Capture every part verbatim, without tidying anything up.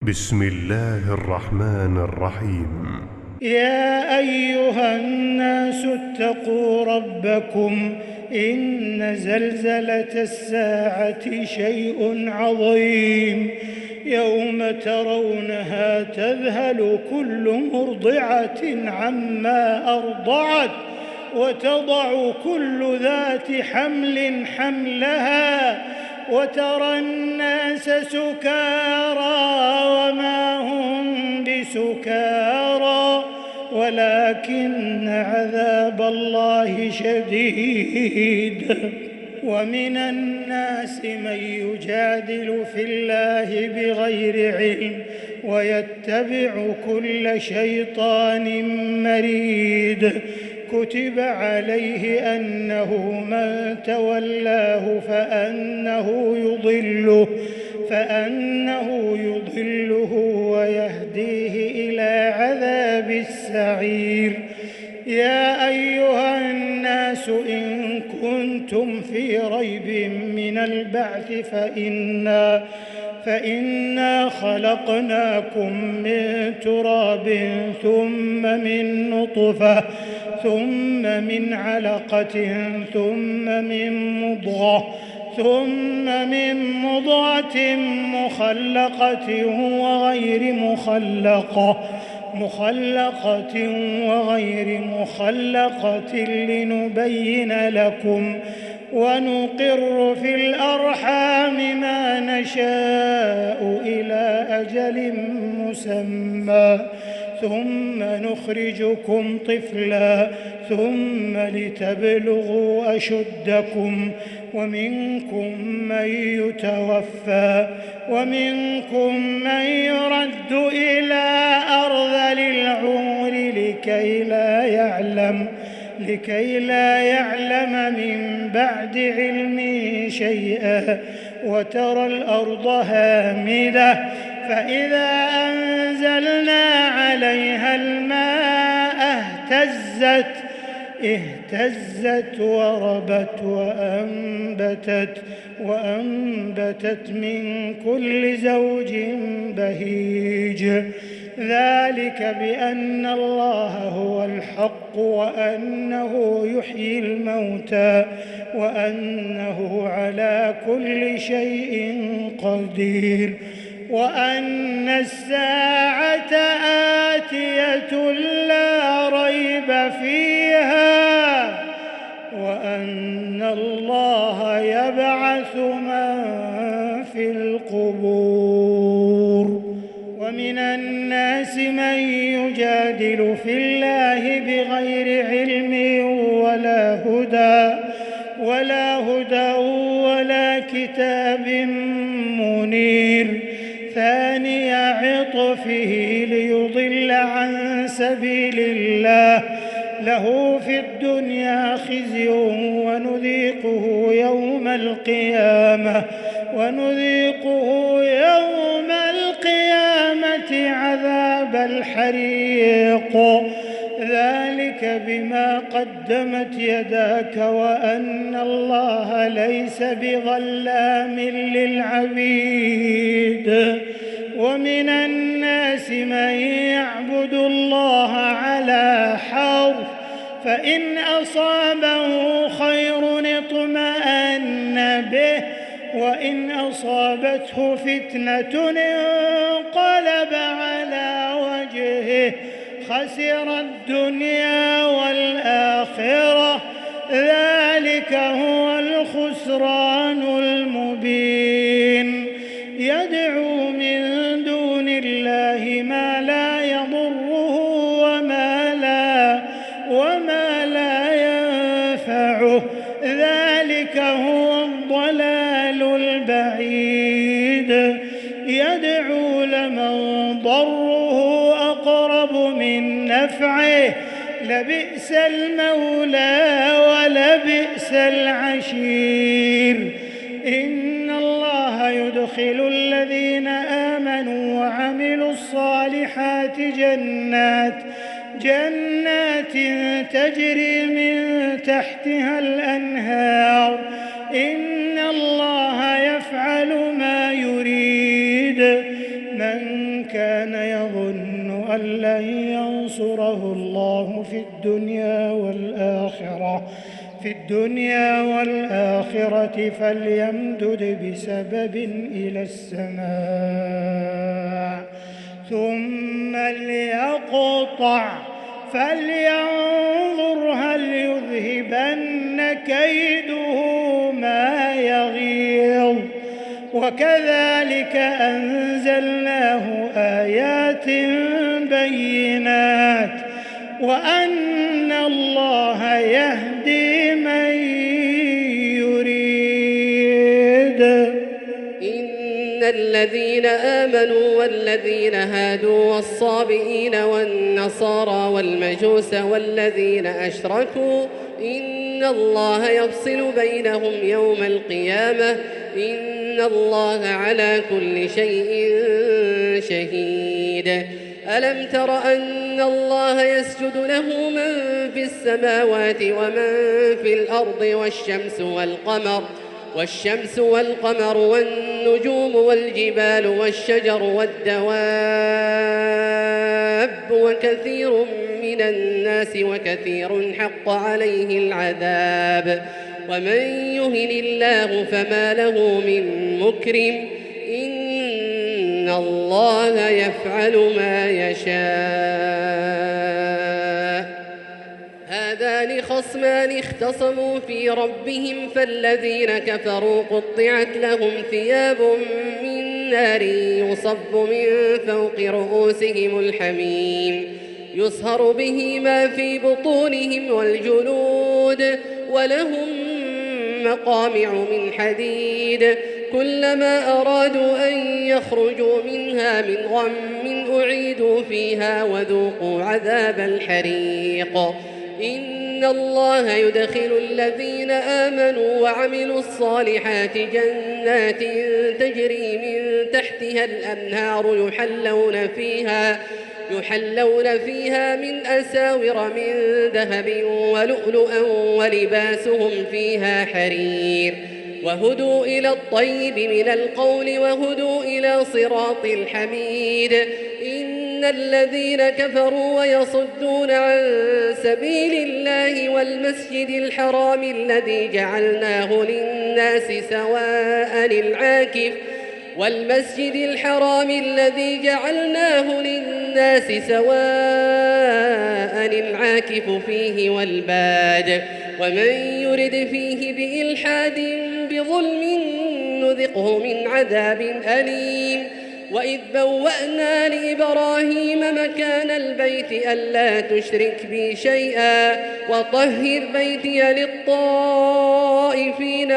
بسم الله الرحمن الرحيم. يا أيها الناس اتقوا ربكم إن زلزلة الساعة شيء عظيم يوم ترونها تذهل كل مرضعة عما أرضعت وتضع كل ذات حمل حملها وترى الناس سكارى وما هم بسكارى ولكن عذاب الله شديد. ومن الناس من يجادل في الله بغير علم ويتبع كل شيطان مريد. كتب عليه أنه من تولاه فأنه يضله فأنه يضله ويهديه إلى عذاب السعير. يا أيها الناس إن كنتم في ريب من البعث فإنا فإنا خلقناكم من تراب ثم من نطفة ثم من علقة ثم من مضغة ثم من مضغة مخلقة وغير مخلقة مخلقة وغير مخلقة لنبين لكم ونقر في الأرحام ما نشاء إلى أجل مسمى ثم نخرجكم طفلا ثم لتبلغوا أشدكم ومنكم من يتوفى ومنكم من يرد إلى أرذل العمر لكي لا يعلم لكي لا يعلم من بعد علم شيئا. وترى الأرض هامدة فإذا أنزلنا عليها الماء اهتزت اهتزت وربت وأنبتت وأنبتت من كل زوج بهيج. ذلك بأن الله هو الحق وأنه يحيي الموتى وأنه على كل شيء قدير وأن الساعة آتية لا ريب فيها وأن الله يبعث من في القبور. ومن الناس من يجادل في الله بغير علم ولا هدى ولا هدى ولا كتاب منير. ثاني عطفه ليضل عن سبيل الله له في الدنيا خزي ونذيقه يوم القيامة ونذيقه يوم القيامة عذاب الحريق. ذلك بما قدمت يداك وأن الله ليس بظلام للعبيد. ومن الناس من يعبد الله على حرف فإن أصابه خير اطمأن به وإن أصابته فتنة انقلب على وجهه خسر الدنيا والآخرة. ذلك هو الخسران المبين. يدعو من دون الله ما لا يضره وما لا وما لا ينفعه. ذلك هو الضلال البعيد. يدعو لمن ضره أقرب من نفعه لبئس المولى ولبئس العشير. إن الله يدخل الذين آمنوا وعملوا الصالحات جنات جنات تجري من تحتها الأنهار. إن الله يفعل ما يريد. من من كان يظن أن لن ينصره الله في الدنيا والآخرة في الدنيا والآخرة فليمدد بسبب إلى السماء ثم ليقطع فلينظر هل يذهبن كيده ما يغيظ وكذلك أنزلناه آيات بينات وأن الله يهدي من يريد. إن الذين آمنوا والذين هادوا والصابئين والنصارى والمجوس والذين أشركوا إن الله يفصل بينهم يوم القيامة إن الله على كل شيء شهيد. ألم تر أن الله يسجد له من في السماوات ومن في الأرض والشمس والقمر والشمس والقمر والنجوم والجبال والشجر والدواب وكثير من الناس وكثير حق عليه العذاب ومن يهن الله فما له من مكرم إن الله يفعل ما يشاء. هذان خصمان اختصموا في ربهم فالذين كفروا قطعت لهم ثياب من نار يصب من فوق رؤوسهم الحميم يصهر به ما في بطونهم والجلود ولهم مقامع من حديد كلما أرادوا أن يخرجوا منها من غم أعيدوا فيها وذوقوا عذاب الحريق. إن الله يدخل الذين آمنوا وعملوا الصالحات جنات تجري من تحتها الأنهار يحلون فيها يحلون فيها من أساور من ذهب ولؤلؤا ولباسهم فيها حرير وهدوا إلى الطيب من القول وهدوا إلى صراط الحميد. إن الذين كفروا ويصدون عن سبيل الله والمسجد الحرام الذي جعلناه للناس سواء العاكف والمسجد الحرام الذي جعلناه للناس سواء العاكف فيه والباد ومن يرد فيه بإلحاد بظلم نذقه من عذاب أليم. وإذ بوأنا لإبراهيم مكان البيت ألا تشرك بي شيئا وطهر بيتي للطائفين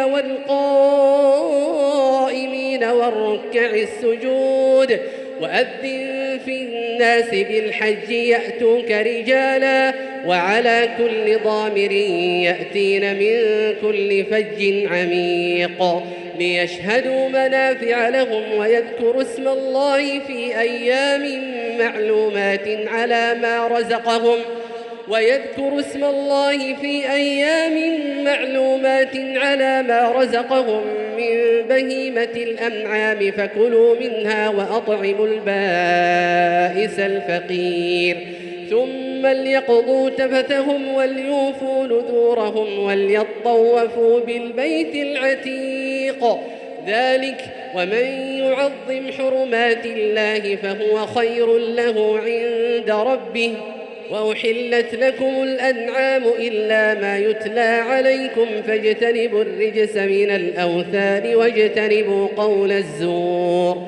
والقائمين والركع السجود وأذن في الناس بالحج يأتوك رجالا وعلى كل ضامر يأتين من كل فج عميق ليشهدوا منافع لهم ويذكروا اسم الله في أيام معلومات على ما رزقهم ويذكروا اسم الله في أيام معلومات على ما رزقهم من بهيمة الأنعام فكلوا منها وأطعموا البائس الفقير ثم ليقضوا تفثهم وليوفوا نذورهم وليطوفوا بالبيت العتيق ذلك ومن يعظم حرمات الله فهو خير له عند ربه. وأحلت لكم الأنعام إلا ما يتلى عليكم فاجتنبوا الرجس من الأوثان واجتنبوا قول الزور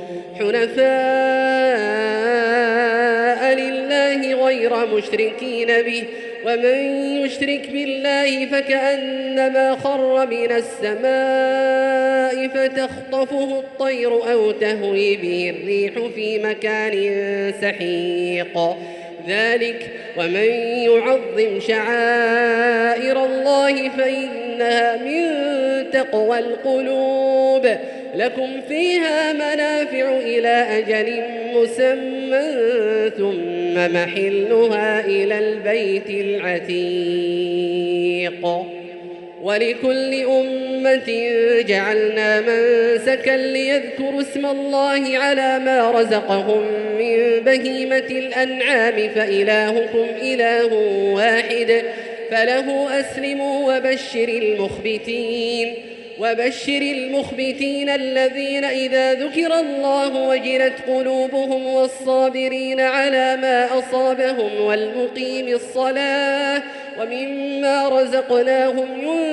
حنفاء لله غير مشركين به ومن يشرك بالله فكأنما خر من السماء فتخطفه الطير أو تهوي به الريح في مكان سحيق ذلك ومن يعظم شعائر الله فإنها من تقوى القلوب لكم فيها منافع إلى أجل مسمى ثم محلها إلى البيت العتيق. ولكل أمة جعلنا منسكا ليذكروا اسم الله على ما رزقهم من بهيمة الأنعام فإلهكم إله واحد فله أسلموا وبشر المخبتين وبشر المخبتين الذين إذا ذكر الله وجلت قلوبهم والصابرين على ما أصابهم والمقيم الصلاة ومما رزقناهم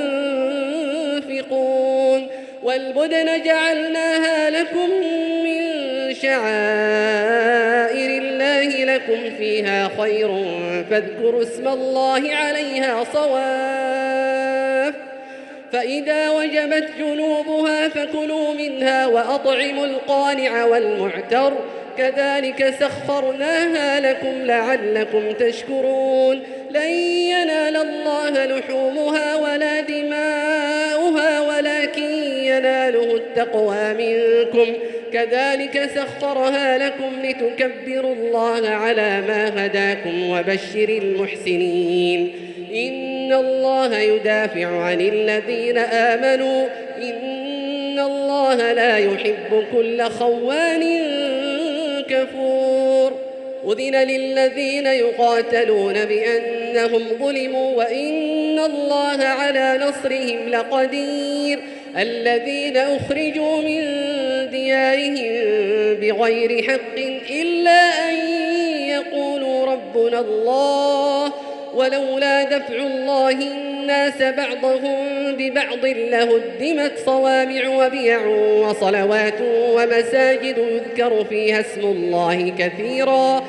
ينفقون والبدن جعلناها لكم من شعائر الله لكم فيها خير فاذكروا اسم الله عليها صواف فإذا وجبت جنوبها فكلوا منها وأطعموا القانع والمعتر كذلك سخرناها لكم لعلكم تشكرون لن ينال الله لحومها ولا دماؤها ولكن يناله التقوى منكم كذلك سخرها لكم لتكبروا الله على ما هداكم وبشر المحسنين إن الله يدافع عن الذين آمنوا إن الله لا يحب كل خوان كفور أذن للذين يقاتلون بأنهم ظلموا وإن الله على نصرهم لقدير الذين أخرجوا من ديارهم بغير حق إلا أن يقولوا ربنا الله ولولا دفع الله الناس بعضهم ببعض لهدمت صوامع وبيع وصلوات ومساجد يذكر فيها اسم الله كثيرا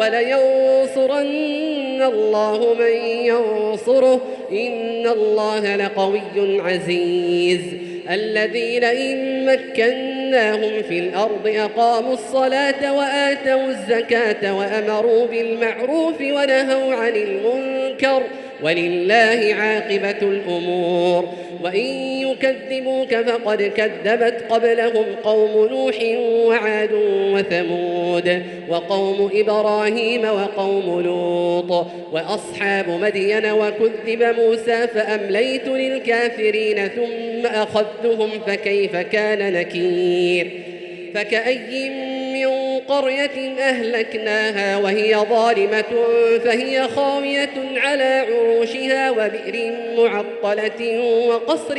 ولينصرن الله من ينصره إن الله لقوي عزيز الذين إن مكناهم في الأرض أقاموا الصلاة وآتوا الزكاة وأمروا بالمعروف ونهوا عن المنكر ولله عاقبة الأمور وإن يكذبوك فقد كذبت قبلهم قوم نوح وعاد وثمود وقوم إبراهيم وقوم لوط وأصحاب مدين وكذب موسى فأمليت للكافرين ثم أخذتهم فكيف كان نكير فكأي من قرية أهلكناها وهي ظالمة فهي خاوية على عروشها وبئر معطلة وقصر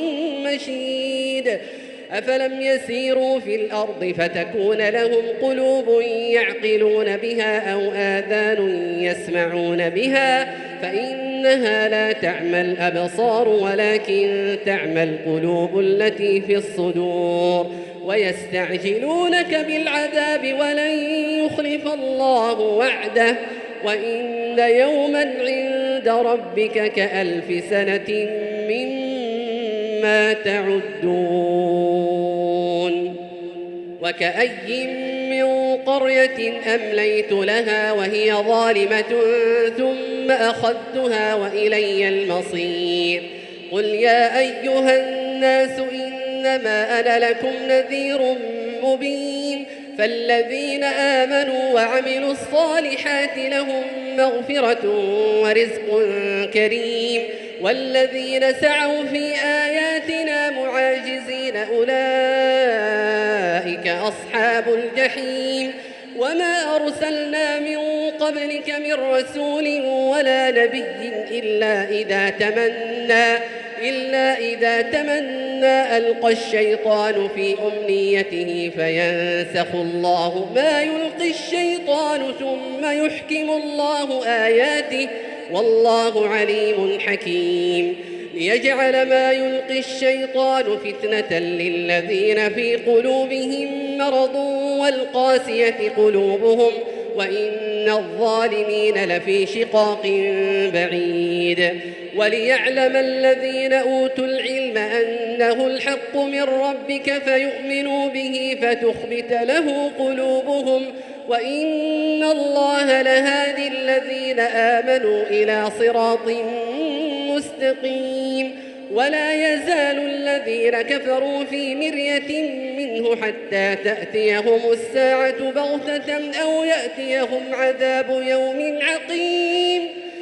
مشيد أفلم يسيروا في الأرض فتكون لهم قلوب يعقلون بها أو آذان يسمعون بها فإنها لا تعمى الأبصار ولكن تعمى القلوب التي في الصدور ويستعجلونك بالعذاب ولن يخلف الله وعده وإن يوما عند ربك كألف سنة مما تعدون وكأي من قرية أمليت لها وهي ظالمة ثم أخذتها وإلي المصير قل يا أيها الناس إنما أنا لكم نذير مبين فالذين آمنوا وعملوا الصالحات لهم مغفرة ورزق كريم والذين سعوا في آياتنا معاجزين أولئك أصحاب الجحيم وما أرسلنا من قبلك من رسول ولا نبي إلا إذا تمنى إلا إذا تمنى ألقى الشيطان في أمنيته فينسخ الله ما يلقي الشيطان ثم يحكم الله آياته والله عليم حكيم ليجعل ما يلقي الشيطان فتنة للذين في قلوبهم مرض والقاسية قلوبهم وإن الظالمين لفي شقاق بعيد وليعلم الذين أوتوا العلم أنه الحق من ربك فيؤمنوا به فتخبت له قلوبهم وإن الله لهادي الذين آمنوا إلى صراط مستقيم ولا يزال الذين كفروا في مرية منه حتى تأتيهم الساعة بغتة أو يأتيهم عذاب يوم عقيم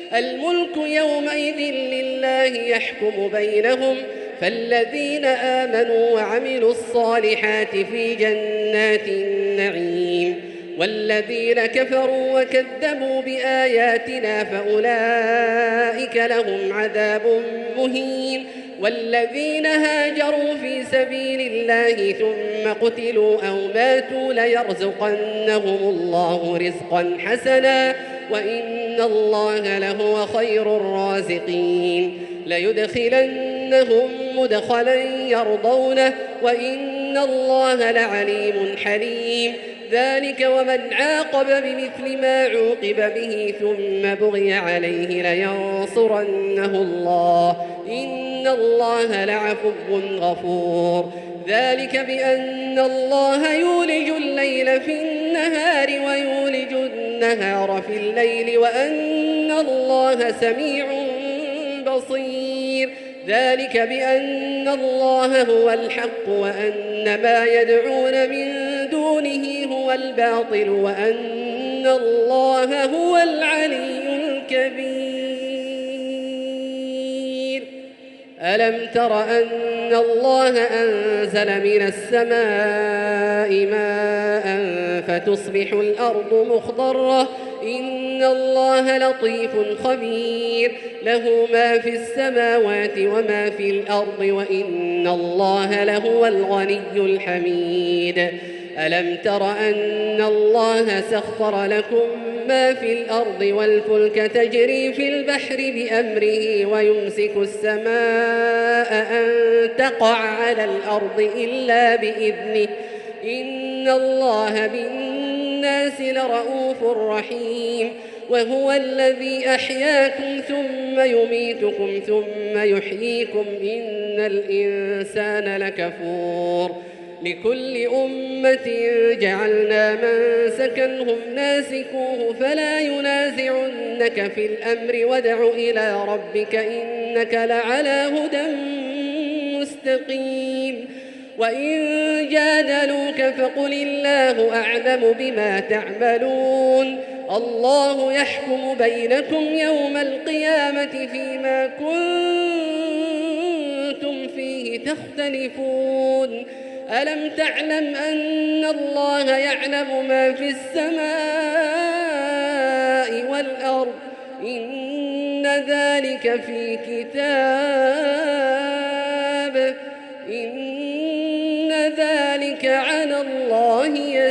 الملك يومئذ لله يحكم بينهم فالذين آمنوا وعملوا الصالحات في جنات النعيم والذين كفروا وكذبوا بآياتنا فأولئك لهم عذاب مهين والذين هاجروا في سبيل الله ثم قتلوا أو ماتوا ليرزقنهم الله رزقا حسنا وإن الله لهو خير الرازقين ليدخلنهم مدخلا يرضونه وإن الله لعليم حليم ذلك ومن عاقب بمثل ما عوقب به ثم بغي عليه لينصرنه الله إن الله لعفو غفور ذلك بأن الله يولج الليل في النهار ويولج النهار في الليل وأن الله سميع بصير ذلك بأن الله هو الحق وأن ما يدعون من دونه هو الباطل وأن الله هو العلي الكبير ألم تر أن الله أنزل من السماء ماء فتصبح الأرض مخضرة إن الله لطيف خبير له ما في السماوات وما في الأرض وإن الله لهو الغني الحميد ألم تر أن الله سخر لكم ما في الأرض والفلك تجري في البحر بأمره ويمسك السماء أن تقع على الأرض إلا بإذنه إن الله بالناس لرؤوف رحيم وهو الذي أحياكم ثم يميتكم ثم يحييكم إن الإنسان لكفور لكل أمة جعلنا من سكنهم ناسكوه فلا ينازعنك في الأمر وادع إلى ربك إنك لعلى هدى مستقيم وإن جادلوك فقل الله أعلم بما تعملون الله يحكم بينكم يوم القيامة فيما كنتم فيه تختلفون ألم تعلم أن الله يعلم ما في السماء والأرض إن ذلك في كتاب إن ذلك على الله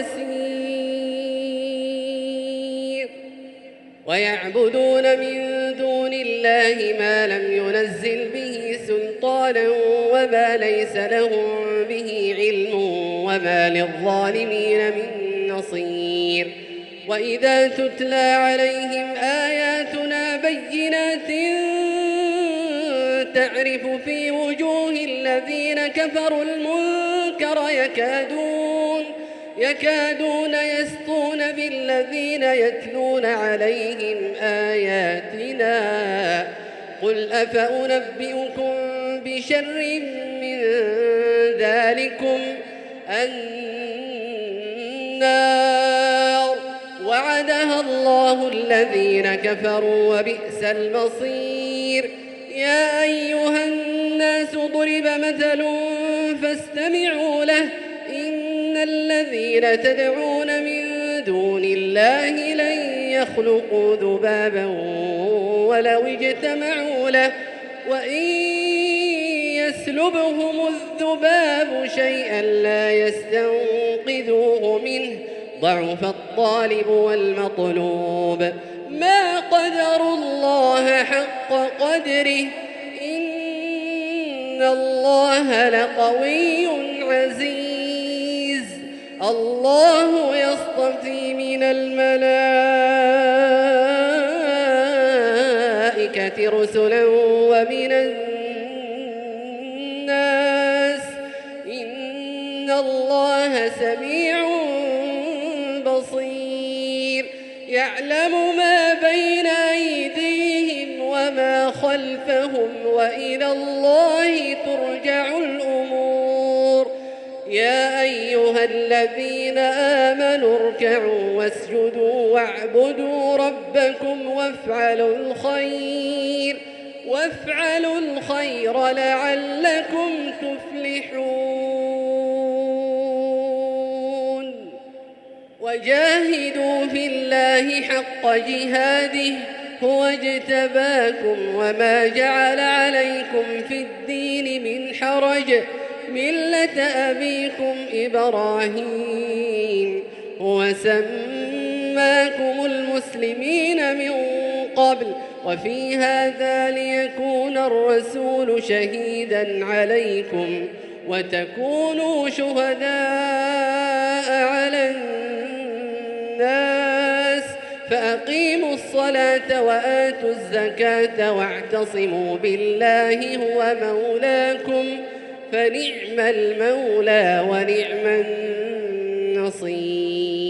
يسير ويعبدون من دون الله ما لم ينزل به سلطانا وما ليس لهم به علم وما للظالمين من نصير وإذا تتلى عليهم آياتنا بينات تعرف في وجوه الذين كفروا المنكر يكادون يكادون يسطون بالذين يتلون عليهم آياتنا قل أفأنبئكم بشر من ذلكم النار وعدها الله الذين كفروا وبئس المصير يا أيها الناس ضرب مثل فاستمعوا له إن الذين تدعون من دون الله لن يخلقوا ذبابا ولو اجتمعوا له وإن يسلبهم الذباب شيئا لا يستنقذوه منه ضعف الطالب والمطلوب ما قدروا الله حق قدره إن الله لقوي عزيز الله يصطفي من الملائكة رسلا ومن الناس إن الله سميع بصير يعلم ما بين أيديهم وما خلفهم وإلى الله ترجع الأمور يا أيها الذين آمنوا اركعوا واسجدوا واعبدوا ربكم وافعلوا الخير وافعلوا الخير لعلكم تفلحون وجاهدوا في الله حق جهاده هو اجتباكم وما جعل عليكم في الدين من حرج ملة أبيكم إبراهيم هو سماكم المسلمين من قبل وفي هذا ليكون الرسول شهيدا عليكم وتكونوا شهداء على الناس فأقيموا الصلاة وآتوا الزكاة واعتصموا بالله هو مولاكم فنعم المولى ونعم النصير.